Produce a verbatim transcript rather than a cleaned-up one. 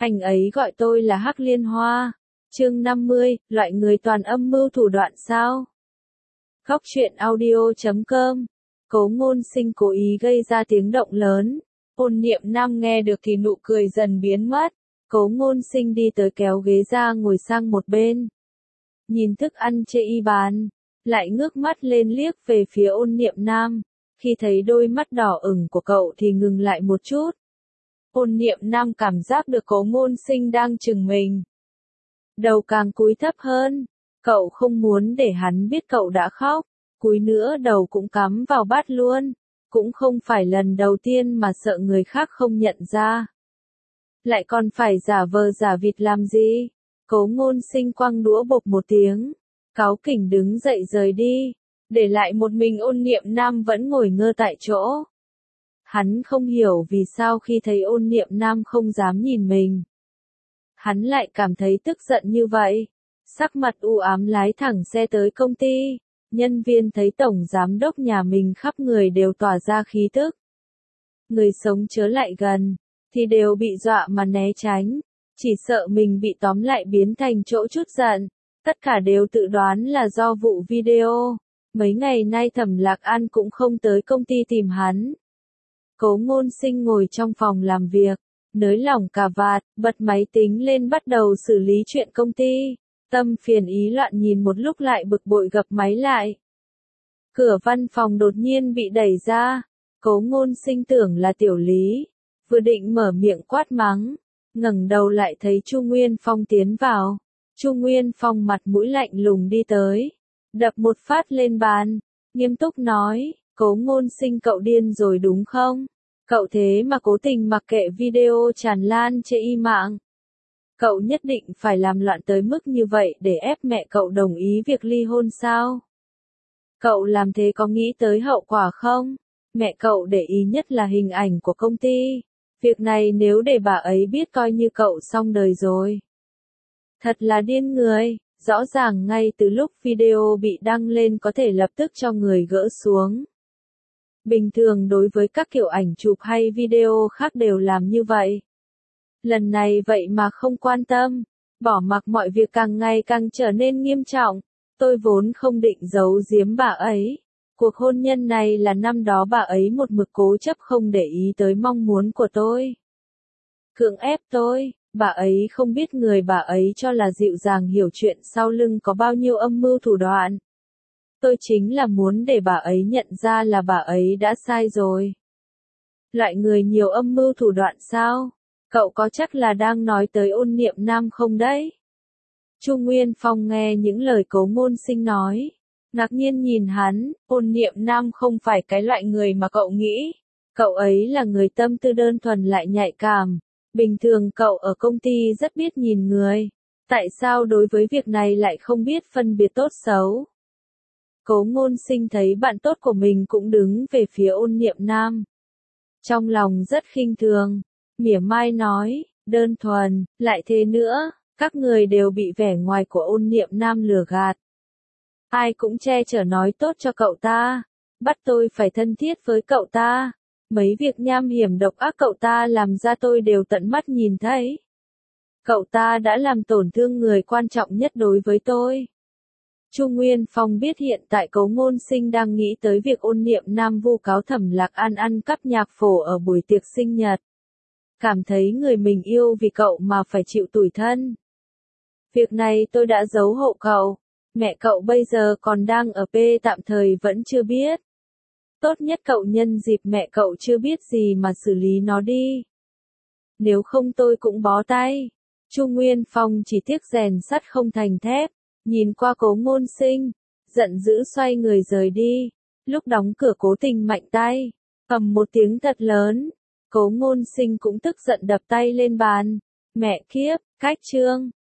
Anh ấy gọi tôi là Hắc Liên Hoa. Chương năm mươi, loại người toàn âm mưu thủ đoạn sao? Góc truyện audio chấm com. Cố Ngôn Sinh cố ý gây ra tiếng động lớn. Ôn Niệm Nam nghe được thì nụ cười dần biến mất. Cố Ngôn Sinh đi tới kéo ghế ra ngồi sang một bên. Nhìn thức ăn chê y bán, lại ngước mắt lên liếc về phía Ôn Niệm Nam. Khi thấy đôi mắt đỏ ửng của cậu thì ngừng lại một chút. Ôn Niệm Nam cảm giác được Cố Ngôn Sinh đang chừng mình. Đầu càng cúi thấp hơn, cậu không muốn để hắn biết cậu đã khóc, cúi nữa đầu cũng cắm vào bát luôn, cũng không phải lần đầu tiên mà sợ người khác không nhận ra. Lại còn phải giả vờ giả vịt làm gì? Cố Ngôn Sinh quăng đũa bộp một tiếng, cáu kỉnh đứng dậy rời đi, để lại một mình Ôn Niệm Nam vẫn ngồi ngơ tại chỗ. Hắn không hiểu vì sao khi thấy Ôn Niệm Nam không dám nhìn mình, hắn lại cảm thấy tức giận như vậy. Sắc mặt u ám lái thẳng xe tới công ty, nhân viên thấy tổng giám đốc nhà mình khắp người đều tỏa ra khí tức. Người sống chớ lại gần, thì đều bị dọa mà né tránh, chỉ sợ mình bị tóm lại biến thành chỗ chút giận. Tất cả đều tự đoán là do vụ video. Mấy ngày nay Thẩm Lạc An cũng không tới công ty tìm hắn. Cố Ngôn Sinh ngồi trong phòng làm việc, nới lỏng cà vạt, bật máy tính lên bắt đầu xử lý chuyện công ty. Tâm phiền ý loạn nhìn một lúc lại bực bội gập máy lại. Cửa văn phòng đột nhiên bị đẩy ra. Cố Ngôn Sinh tưởng là Tiểu Lý, vừa định mở miệng quát mắng, ngẩng đầu lại thấy Chu Nguyên Phong tiến vào. Chu Nguyên Phong mặt mũi lạnh lùng đi tới, đập một phát lên bàn, nghiêm túc nói, Cố Ngôn Sinh cậu điên rồi đúng không? Cậu thế mà cố tình mặc kệ video tràn lan trên y mạng. Cậu nhất định phải làm loạn tới mức như vậy để ép mẹ cậu đồng ý việc ly hôn sao? Cậu làm thế có nghĩ tới hậu quả không? Mẹ cậu để ý nhất là hình ảnh của công ty. Việc này nếu để bà ấy biết coi như cậu xong đời rồi. Thật là điên người, rõ ràng ngay từ lúc video bị đăng lên có thể lập tức cho người gỡ xuống. Bình thường đối với các kiểu ảnh chụp hay video khác đều làm như vậy. Lần này vậy mà không quan tâm, bỏ mặc mọi việc càng ngày càng trở nên nghiêm trọng. Tôi vốn không định giấu giếm bà ấy. Cuộc hôn nhân này là năm đó bà ấy một mực cố chấp không để ý tới mong muốn của tôi. Cưỡng ép tôi, bà ấy không biết người bà ấy cho là dịu dàng hiểu chuyện sau lưng có bao nhiêu âm mưu thủ đoạn. Tôi chính là muốn để bà ấy nhận ra là bà ấy đã sai rồi. Loại người nhiều âm mưu thủ đoạn sao? Cậu có chắc là đang nói tới Ôn Niệm Nam không đấy? Chu Nguyên Phong nghe những lời Cố Ngôn Sinh nói, ngạc nhiên nhìn hắn. Ôn Niệm Nam không phải cái loại người mà cậu nghĩ. Cậu ấy là người tâm tư đơn thuần lại nhạy cảm. Bình thường cậu ở công ty rất biết nhìn người. Tại sao đối với việc này lại không biết phân biệt tốt xấu? Cố Ngôn Sinh thấy bạn tốt của mình cũng đứng về phía Ôn Niệm Nam. Trong lòng rất khinh thường, mỉa mai nói, đơn thuần, lại thế nữa, các người đều bị vẻ ngoài của Ôn Niệm Nam lừa gạt. Ai cũng che chở nói tốt cho cậu ta, bắt tôi phải thân thiết với cậu ta. Mấy việc nham hiểm độc ác cậu ta làm ra tôi đều tận mắt nhìn thấy. Cậu ta đã làm tổn thương người quan trọng nhất đối với tôi. Chu Nguyên Phong biết hiện tại Cố Ngôn Sinh đang nghĩ tới việc Ôn Niệm Nam vu cáo Thẩm Lạc An ăn cắp nhạc phổ ở buổi tiệc sinh nhật. Cảm thấy người mình yêu vì cậu mà phải chịu tủi thân. Việc này tôi đã giấu hộ cậu. Mẹ cậu bây giờ còn đang ở P tạm thời vẫn chưa biết. Tốt nhất cậu nhân dịp mẹ cậu chưa biết gì mà xử lý nó đi. Nếu không tôi cũng bó tay. Chu Nguyên Phong chỉ tiếc rèn sắt không thành thép. Nhìn qua Cố Ngôn Sinh, giận dữ xoay người rời đi. Lúc đóng cửa cố tình mạnh tay, ầm một tiếng thật lớn. Cố Ngôn Sinh cũng tức giận đập tay lên bàn. Mẹ kiếp, cách chương.